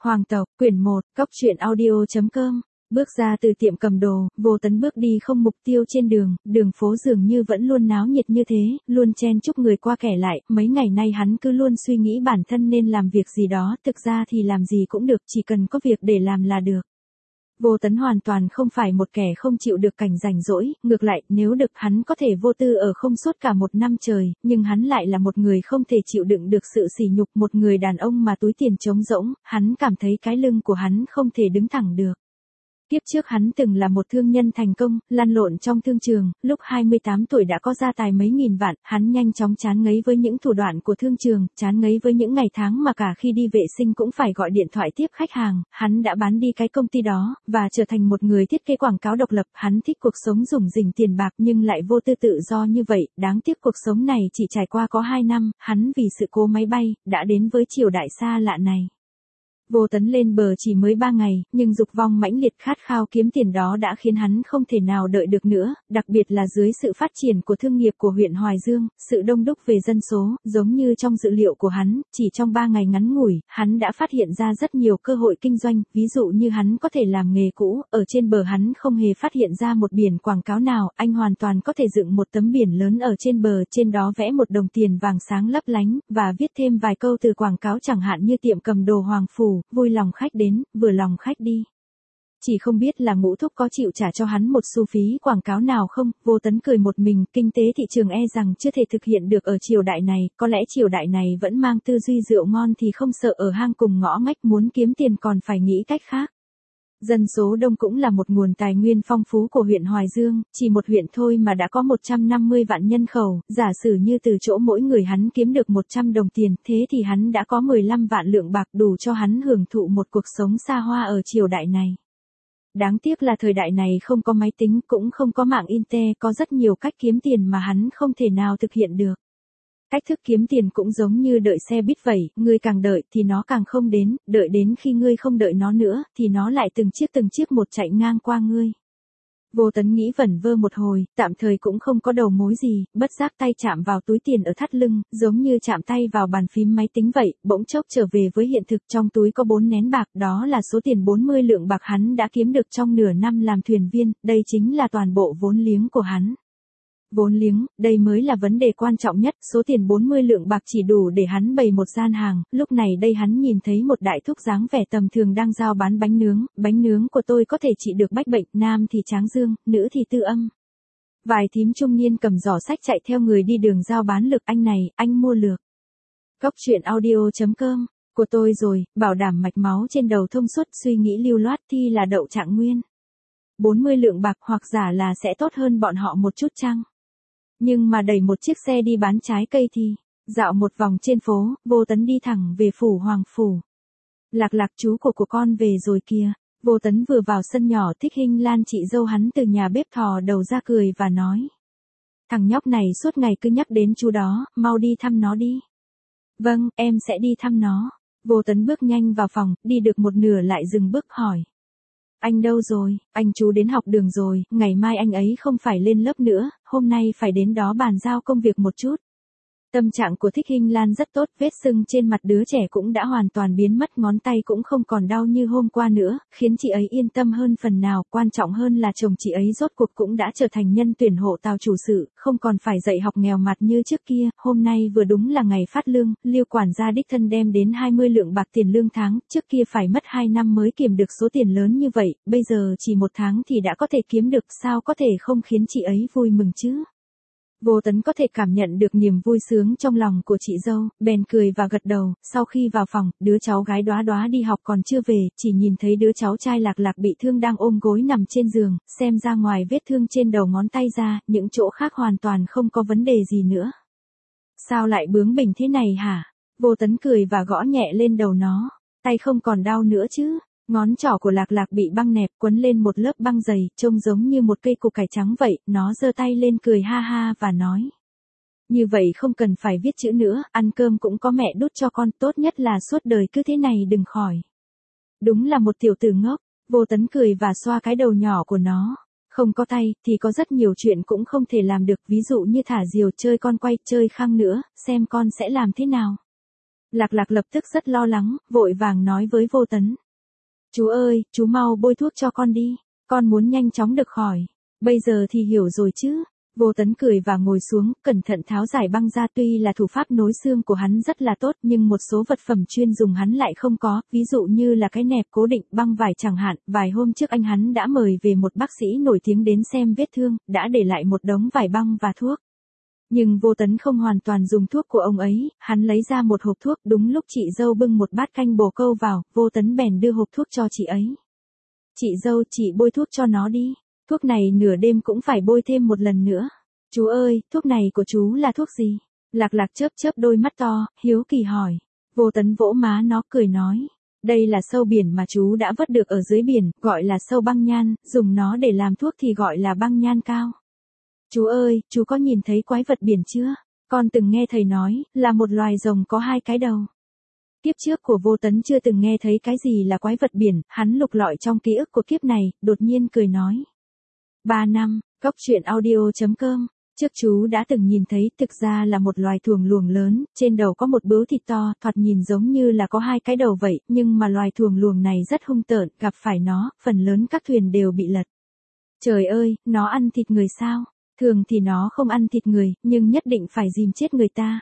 Hoàng tộc, quyển 1, cóc truyện audio.com. Bước ra từ tiệm cầm đồ, Vô Tấn bước đi không mục tiêu trên đường, đường phố dường như vẫn luôn náo nhiệt như thế, luôn chen chúc người qua kẻ lại, mấy ngày nay hắn cứ luôn suy nghĩ bản thân nên làm việc gì đó, thực ra thì làm gì cũng được, chỉ cần có việc để làm là được. Vô Tấn hoàn toàn không phải một kẻ không chịu được cảnh rảnh rỗi, ngược lại, nếu được hắn có thể vô tư ở không suốt cả một năm trời, nhưng hắn lại là một người không thể chịu đựng được sự sỉ nhục, một người đàn ông mà túi tiền trống rỗng, hắn cảm thấy cái lưng của hắn không thể đứng thẳng được. Kiếp trước hắn từng là một thương nhân thành công, lăn lộn trong thương trường, lúc 28 tuổi đã có gia tài mấy nghìn vạn, hắn nhanh chóng chán ngấy với những thủ đoạn của thương trường, chán ngấy với những ngày tháng mà cả khi đi vệ sinh cũng phải gọi điện thoại tiếp khách hàng, hắn đã bán đi cái công ty đó, và trở thành một người thiết kế quảng cáo độc lập, hắn thích cuộc sống rủng rỉnh tiền bạc nhưng lại vô tư tự do như vậy, đáng tiếc cuộc sống này chỉ trải qua có 2 năm, hắn vì sự cố máy bay, đã đến với triều đại xa lạ này. Vô Tấn lên bờ chỉ mới 3 ngày, nhưng dục vọng mãnh liệt khát khao kiếm tiền đó đã khiến hắn không thể nào đợi được nữa, đặc biệt là dưới sự phát triển của thương nghiệp của huyện Hoài Dương, sự đông đúc về dân số, giống như trong dự liệu của hắn, chỉ trong 3 ngày ngắn ngủi, hắn đã phát hiện ra rất nhiều cơ hội kinh doanh, ví dụ như hắn có thể làm nghề cũ, ở trên bờ hắn không hề phát hiện ra một biển quảng cáo nào, anh hoàn toàn có thể dựng một tấm biển lớn ở trên bờ, trên đó vẽ một đồng tiền vàng sáng lấp lánh, và viết thêm vài câu từ quảng cáo chẳng hạn như tiệm cầm đồ Hoàng Phủ. Vui lòng khách đến, vừa lòng khách đi. Chỉ không biết là Ngũ Thúc có chịu trả cho hắn một xu phí quảng cáo nào không, Vô Tấn cười một mình, kinh tế thị trường rằng chưa thể thực hiện được ở triều đại này, có lẽ triều đại này vẫn mang tư duy rượu ngon thì không sợ ở hang cùng ngõ ngách muốn kiếm tiền còn phải nghĩ cách khác. Dân số đông cũng là một nguồn tài nguyên phong phú của huyện Hoài Dương, chỉ một huyện thôi mà đã có 150 vạn nhân khẩu, giả sử như từ chỗ mỗi người hắn kiếm được 100 đồng tiền, thế thì hắn đã có 15 vạn lượng bạc đủ cho hắn hưởng thụ một cuộc sống xa hoa ở triều đại này. Đáng tiếc là thời đại này không có máy tính cũng không có mạng internet, có rất nhiều cách kiếm tiền mà hắn không thể nào thực hiện được. Cách thức kiếm tiền cũng giống như đợi xe buýt vậy, ngươi càng đợi thì nó càng không đến, đợi đến khi ngươi không đợi nó nữa, thì nó lại từng chiếc một chạy ngang qua ngươi. Vô Tấn nghĩ vẩn vơ một hồi, tạm thời cũng không có đầu mối gì, bất giác tay chạm vào túi tiền ở thắt lưng, giống như chạm tay vào bàn phím máy tính vậy, bỗng chốc trở về với hiện thực, trong túi có 4 nén bạc, đó là số tiền 40 lượng bạc hắn đã kiếm được trong nửa năm làm thuyền viên, đây chính là toàn bộ vốn liếng của hắn. Vốn liếng, đây mới là vấn đề quan trọng nhất, số tiền 40 lượng bạc chỉ đủ để hắn bày một gian hàng, lúc này đây hắn nhìn thấy một đại thúc dáng vẻ tầm thường đang giao bán bánh nướng của tôi có thể trị được bách bệnh, nam thì tráng dương, nữ thì tư âm. Vài thím trung niên cầm giỏ sách chạy theo người đi đường giao bán lược, anh này, anh mua lược. cóc truyện audio.com, của tôi rồi, bảo đảm mạch máu trên đầu thông suốt, suy nghĩ lưu loát thi là đậu trạng nguyên. 40 lượng bạc hoặc giả là sẽ tốt hơn bọn họ một chút chăng? Nhưng mà đẩy một chiếc xe đi bán trái cây thì, dạo một vòng trên phố, Vô Tấn đi thẳng về phủ Hoàng Phủ. Lạc Lạc chú của con về rồi kìa. Vô Tấn vừa vào sân nhỏ, Thích Hinh Lan chị dâu hắn từ nhà bếp thò đầu ra cười và nói. Thằng nhóc này suốt ngày cứ nhắc đến chú đó, mau đi thăm nó đi. Vâng, em sẽ đi thăm nó. Vô Tấn bước nhanh vào phòng, đi được một nửa lại dừng bước hỏi. Anh đâu rồi, anh chú đến học đường rồi, ngày mai anh ấy không phải lên lớp nữa, hôm nay phải đến đó bàn giao công việc một chút. Tâm trạng của Thích Hinh Lan rất tốt, vết sưng trên mặt đứa trẻ cũng đã hoàn toàn biến mất, ngón tay cũng không còn đau như hôm qua nữa, khiến chị ấy yên tâm hơn phần nào, quan trọng hơn là chồng chị ấy rốt cuộc cũng đã trở thành nhân tuyển hộ tào chủ sự, không còn phải dạy học nghèo mặt như trước kia, hôm nay vừa đúng là ngày phát lương, Liêu quản gia đích thân đem đến 20 lượng bạc tiền lương tháng, trước kia phải mất 2 năm mới kiếm được số tiền lớn như vậy, bây giờ chỉ 1 tháng thì đã có thể kiếm được, sao có thể không khiến chị ấy vui mừng chứ? Vô Tấn có thể cảm nhận được niềm vui sướng trong lòng của chị dâu, bèn cười và gật đầu, sau khi vào phòng, đứa cháu gái Đóa Đóa đi học còn chưa về, chỉ nhìn thấy đứa cháu trai Lạc Lạc bị thương đang ôm gối nằm trên giường, xem ra ngoài vết thương trên đầu ngón tay ra, những chỗ khác hoàn toàn không có vấn đề gì nữa. Sao lại bướng bỉnh thế này hả? Vô Tấn cười và gõ nhẹ lên đầu nó, tay không còn đau nữa chứ? Ngón trỏ của Lạc Lạc bị băng nẹp quấn lên một lớp băng dày, trông giống như một cây củ cải trắng vậy, nó giơ tay lên cười ha ha và nói. Như vậy không cần phải viết chữ nữa, ăn cơm cũng có mẹ đút cho con, tốt nhất là suốt đời cứ thế này đừng khỏi. Đúng là một tiểu tử ngốc, Vô Tấn cười và xoa cái đầu nhỏ của nó. Không có tay, thì có rất nhiều chuyện cũng không thể làm được, ví dụ như thả diều, chơi con quay, chơi khăng nữa, xem con sẽ làm thế nào. Lạc Lạc lập tức rất lo lắng, vội vàng nói với Vô Tấn. Chú ơi, chú mau bôi thuốc cho con đi, con muốn nhanh chóng được khỏi. Bây giờ thì hiểu rồi chứ. Vô Tấn cười và ngồi xuống, cẩn thận tháo giải băng ra, tuy là thủ pháp nối xương của hắn rất là tốt nhưng một số vật phẩm chuyên dùng hắn lại không có, ví dụ như là cái nẹp cố định băng vải chẳng hạn. Vài hôm trước anh hắn đã mời về một bác sĩ nổi tiếng đến xem vết thương, đã để lại một đống vải băng và thuốc. Nhưng Vô Tấn không hoàn toàn dùng thuốc của ông ấy, hắn lấy ra một hộp thuốc, đúng lúc chị dâu bưng một bát canh bồ câu vào, Vô Tấn bèn đưa hộp thuốc cho chị ấy. Chị dâu, chị bôi thuốc cho nó đi, thuốc này nửa đêm cũng phải bôi thêm một lần nữa. Chú ơi, thuốc này của chú là thuốc gì? Lạc Lạc chớp chớp đôi mắt to, hiếu kỳ hỏi. Vô Tấn vỗ má nó cười nói. Đây là sâu biển mà chú đã vớt được ở dưới biển, gọi là sâu băng nhan, dùng nó để làm thuốc thì gọi là băng nhan cao. Chú ơi, chú có nhìn thấy quái vật biển chưa? Con từng nghe thầy nói, là một loài rồng có hai cái đầu. Kiếp trước của Vô Tấn chưa từng nghe thấy cái gì là quái vật biển, hắn lục lọi trong ký ức của kiếp này, đột nhiên cười nói. 3 năm, Cốc truyện audio.com, trước chú đã từng nhìn thấy, thực ra là một loài thuồng luồng lớn, trên đầu có một bướu thịt to, thoạt nhìn giống như là có hai cái đầu vậy, nhưng mà loài thuồng luồng này rất hung tợn, gặp phải nó, phần lớn các thuyền đều bị lật. Trời ơi, nó ăn thịt người sao? Thường thì nó không ăn thịt người, nhưng nhất định phải dìm chết người ta.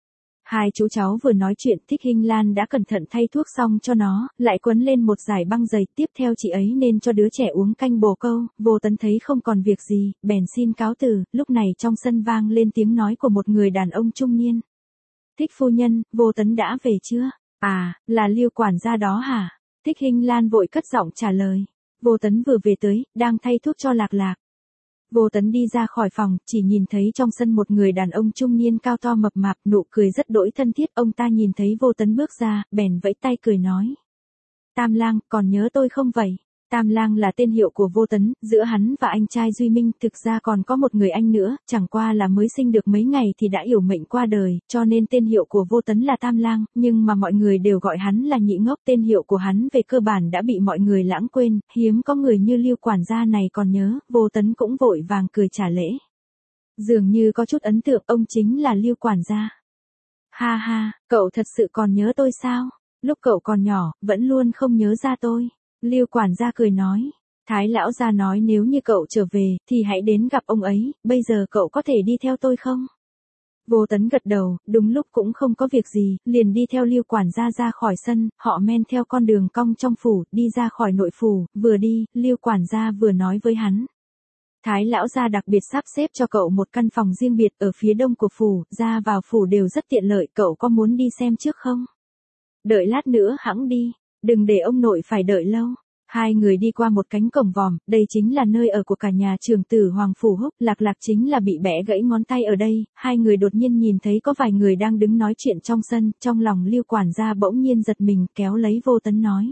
Hai chú cháu vừa nói chuyện, Thích Hinh Lan đã cẩn thận thay thuốc xong cho nó, lại quấn lên một dải băng dày, tiếp theo chị ấy nên cho đứa trẻ uống canh bồ câu. Vô Tấn thấy không còn việc gì, bèn xin cáo từ, lúc này trong sân vang lên tiếng nói của một người đàn ông trung niên. Thích phu nhân, Vô Tấn đã về chưa? À, là Lưu quản gia đó hả? Thích Hinh Lan vội cất giọng trả lời. Vô Tấn vừa về tới, đang thay thuốc cho Lạc Lạc. Vô Tấn đi ra khỏi phòng, chỉ nhìn thấy trong sân một người đàn ông trung niên cao to mập mạp, nụ cười rất đỗi thân thiết. Ông ta nhìn thấy Vô Tấn bước ra, bèn vẫy tay cười nói. Tam Lang, còn nhớ tôi không vậy? Tam Lang là tên hiệu của Vô Tấn, giữa hắn và anh trai Duy Minh, thực ra còn có một người anh nữa, chẳng qua là mới sinh được mấy ngày thì đã yểu mệnh qua đời, cho nên tên hiệu của Vô Tấn là Tam Lang, nhưng mà mọi người đều gọi hắn là Nhị Ngốc. Tên hiệu của hắn về cơ bản đã bị mọi người lãng quên, hiếm có người như Lưu quản gia này còn nhớ. Vô Tấn cũng vội vàng cười trả lễ. Dường như có chút ấn tượng, ông chính là Lưu quản gia. Ha ha, cậu thật sự còn nhớ tôi sao? Lúc cậu còn nhỏ, vẫn luôn không nhớ ra tôi. Lưu quản gia cười nói. Thái lão gia nói nếu như cậu trở về, thì hãy đến gặp ông ấy, bây giờ cậu có thể đi theo tôi không? Vô Tấn gật đầu, đúng lúc cũng không có việc gì, liền đi theo Lưu quản gia ra khỏi sân, họ men theo con đường cong trong phủ, đi ra khỏi nội phủ, vừa đi, Lưu quản gia vừa nói với hắn. Thái lão gia đặc biệt sắp xếp cho cậu một căn phòng riêng biệt ở phía đông của phủ, ra vào phủ đều rất tiện lợi, cậu có muốn đi xem trước không? Đợi lát nữa hẵng đi, đừng để ông nội phải đợi lâu. Hai người đi qua một cánh cổng vòm, đây chính là nơi ở của cả nhà trưởng tử Hoàng Phủ Húc. Lạc Lạc chính là bị bẻ gãy ngón tay ở đây. Hai người đột nhiên nhìn thấy có vài người đang đứng nói chuyện trong sân, trong lòng Lưu quản gia bỗng nhiên giật mình, kéo lấy Vô Tấn nói.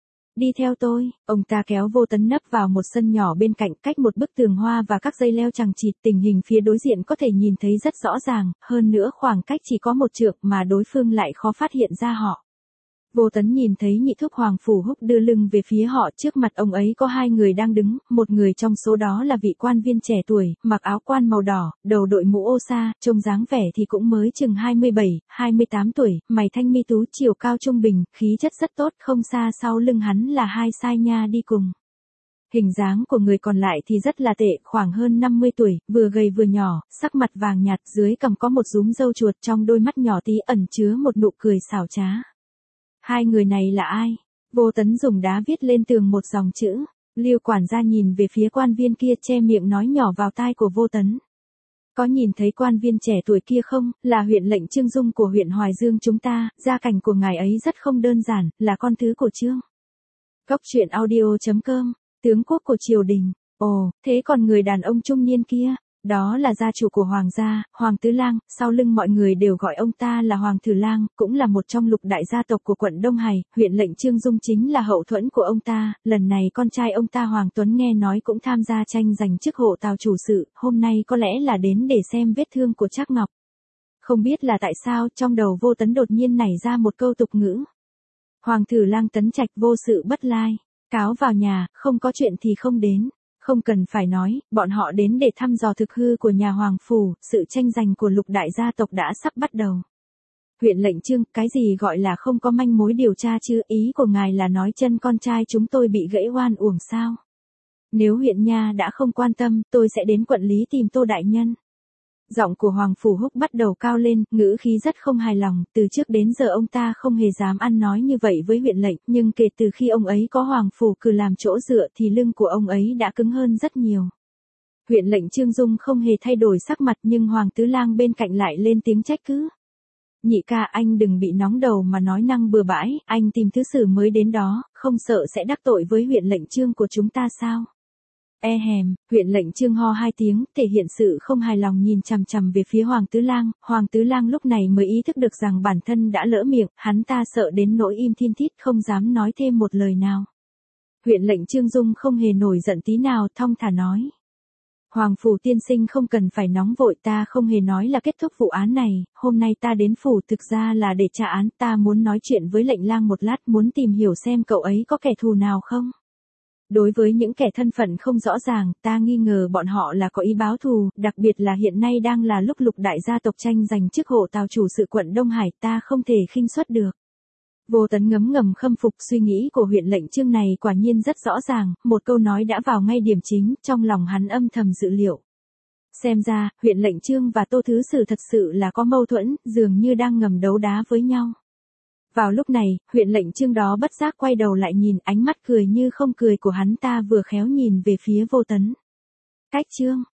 Đi theo tôi. Ông ta kéo Vô Tấn nấp vào một sân nhỏ bên cạnh, cách một bức tường hoa và các dây leo chằng chịt, tình hình phía đối diện có thể nhìn thấy rất rõ ràng, hơn nữa khoảng cách chỉ có một trượng mà đối phương lại khó phát hiện ra họ. Vô Tấn nhìn thấy Nhị Thúc Hoàng Phủ Húc đưa lưng về phía họ, trước mặt ông ấy có hai người đang đứng, một người trong số đó là vị quan viên trẻ tuổi, mặc áo quan màu đỏ, đầu đội mũ ô sa, trông dáng vẻ thì cũng mới chừng 27, 28 tuổi, mày thanh mi tú, chiều cao trung bình, khí chất rất tốt, không xa sau lưng hắn là hai sai nha đi cùng. Hình dáng của người còn lại thì rất là tệ, khoảng hơn 50 tuổi, vừa gầy vừa nhỏ, sắc mặt vàng nhạt, dưới cằm có một rúm râu chuột, trong đôi mắt nhỏ tí ẩn chứa một nụ cười xảo trá. Hai người này là ai? Vô Tấn dùng đá viết lên tường một dòng chữ. Lưu quản gia nhìn về phía quan viên kia, che miệng nói nhỏ vào tai của Vô Tấn. Có nhìn thấy quan viên trẻ tuổi kia không? Là huyện lệnh Trương Dung của huyện Hoài Dương chúng ta, gia cảnh của ngài ấy rất không đơn giản, là con thứ của Trương. Cốc truyện audio.com, tướng quốc của triều đình. Ồ, thế còn người đàn ông trung niên kia? Đó là gia chủ của Hoàng gia, Hoàng Tứ Lang, sau lưng mọi người đều gọi ông ta là Hoàng Thử Lang, cũng là một trong lục đại gia tộc của quận Đông Hải, huyện lệnh Trương Dung chính là hậu thuẫn của ông ta, lần này con trai ông ta Hoàng Tuấn nghe nói cũng tham gia tranh giành chức hộ tào chủ sự, hôm nay có lẽ là đến để xem vết thương của Trác Ngọc. Không biết là tại sao, trong đầu Vô Tấn đột nhiên nảy ra một câu tục ngữ. Hoàng Thử Lang tấn trạch vô sự bất lai, cáo vào nhà, không có chuyện thì không đến. Không cần phải nói, bọn họ đến để thăm dò thực hư của nhà Hoàng Phủ, sự tranh giành của lục đại gia tộc đã sắp bắt đầu. Huyện lệnh Trương, cái gì gọi là không có manh mối điều tra chứ, ý của ngài là nói chân con trai chúng tôi bị gãy oan uổng sao? Nếu huyện nha đã không quan tâm, tôi sẽ đến quận lý tìm Tô đại nhân. Giọng của Hoàng Phủ Húc bắt đầu cao lên, ngữ khí rất không hài lòng, từ trước đến giờ ông ta không hề dám ăn nói như vậy với huyện lệnh, nhưng kể từ khi ông ấy có Hoàng Phủ Cử làm chỗ dựa thì lưng của ông ấy đã cứng hơn rất nhiều. Huyện lệnh Trương Dung không hề thay đổi sắc mặt nhưng Hoàng Tứ Lang bên cạnh lại lên tiếng trách cứ. Nhị ca, anh đừng bị nóng đầu mà nói năng bừa bãi, anh tìm thứ sử mới đến đó, không sợ sẽ đắc tội với huyện lệnh Trương của chúng ta sao? Huyện lệnh Trương ho hai tiếng, thể hiện sự không hài lòng nhìn chằm chằm về phía Hoàng Tứ Lang lúc này mới ý thức được rằng bản thân đã lỡ miệng, hắn ta sợ đến nỗi im thiên thít không dám nói thêm một lời nào. Huyện lệnh Trương Dung không hề nổi giận tí nào, thong thả nói. Hoàng phủ tiên sinh không cần phải nóng vội, ta không hề nói là kết thúc vụ án này, hôm nay ta đến phủ thực ra là để tra án, ta muốn nói chuyện với lệnh lang một lát, muốn tìm hiểu xem cậu ấy có kẻ thù nào không. Đối với những kẻ thân phận không rõ ràng, ta nghi ngờ bọn họ là có ý báo thù, đặc biệt là hiện nay đang là lúc Lục đại gia tộc tranh giành chức hộ tào chủ sự quận Đông Hải, ta không thể khinh suất được. Vô Tấn ngấm ngầm khâm phục suy nghĩ của huyện lệnh Trương này quả nhiên rất rõ ràng, một câu nói đã vào ngay điểm chính, trong lòng hắn âm thầm dự liệu. Xem ra, huyện lệnh Trương và Tô Thứ Sử thật sự là có mâu thuẫn, dường như đang ngầm đấu đá với nhau. Vào lúc này, huyện lệnh Trương đó bất giác quay đầu lại nhìn, ánh mắt cười như không cười của hắn ta vừa khéo nhìn về phía Vô Tấn. Cách Trương,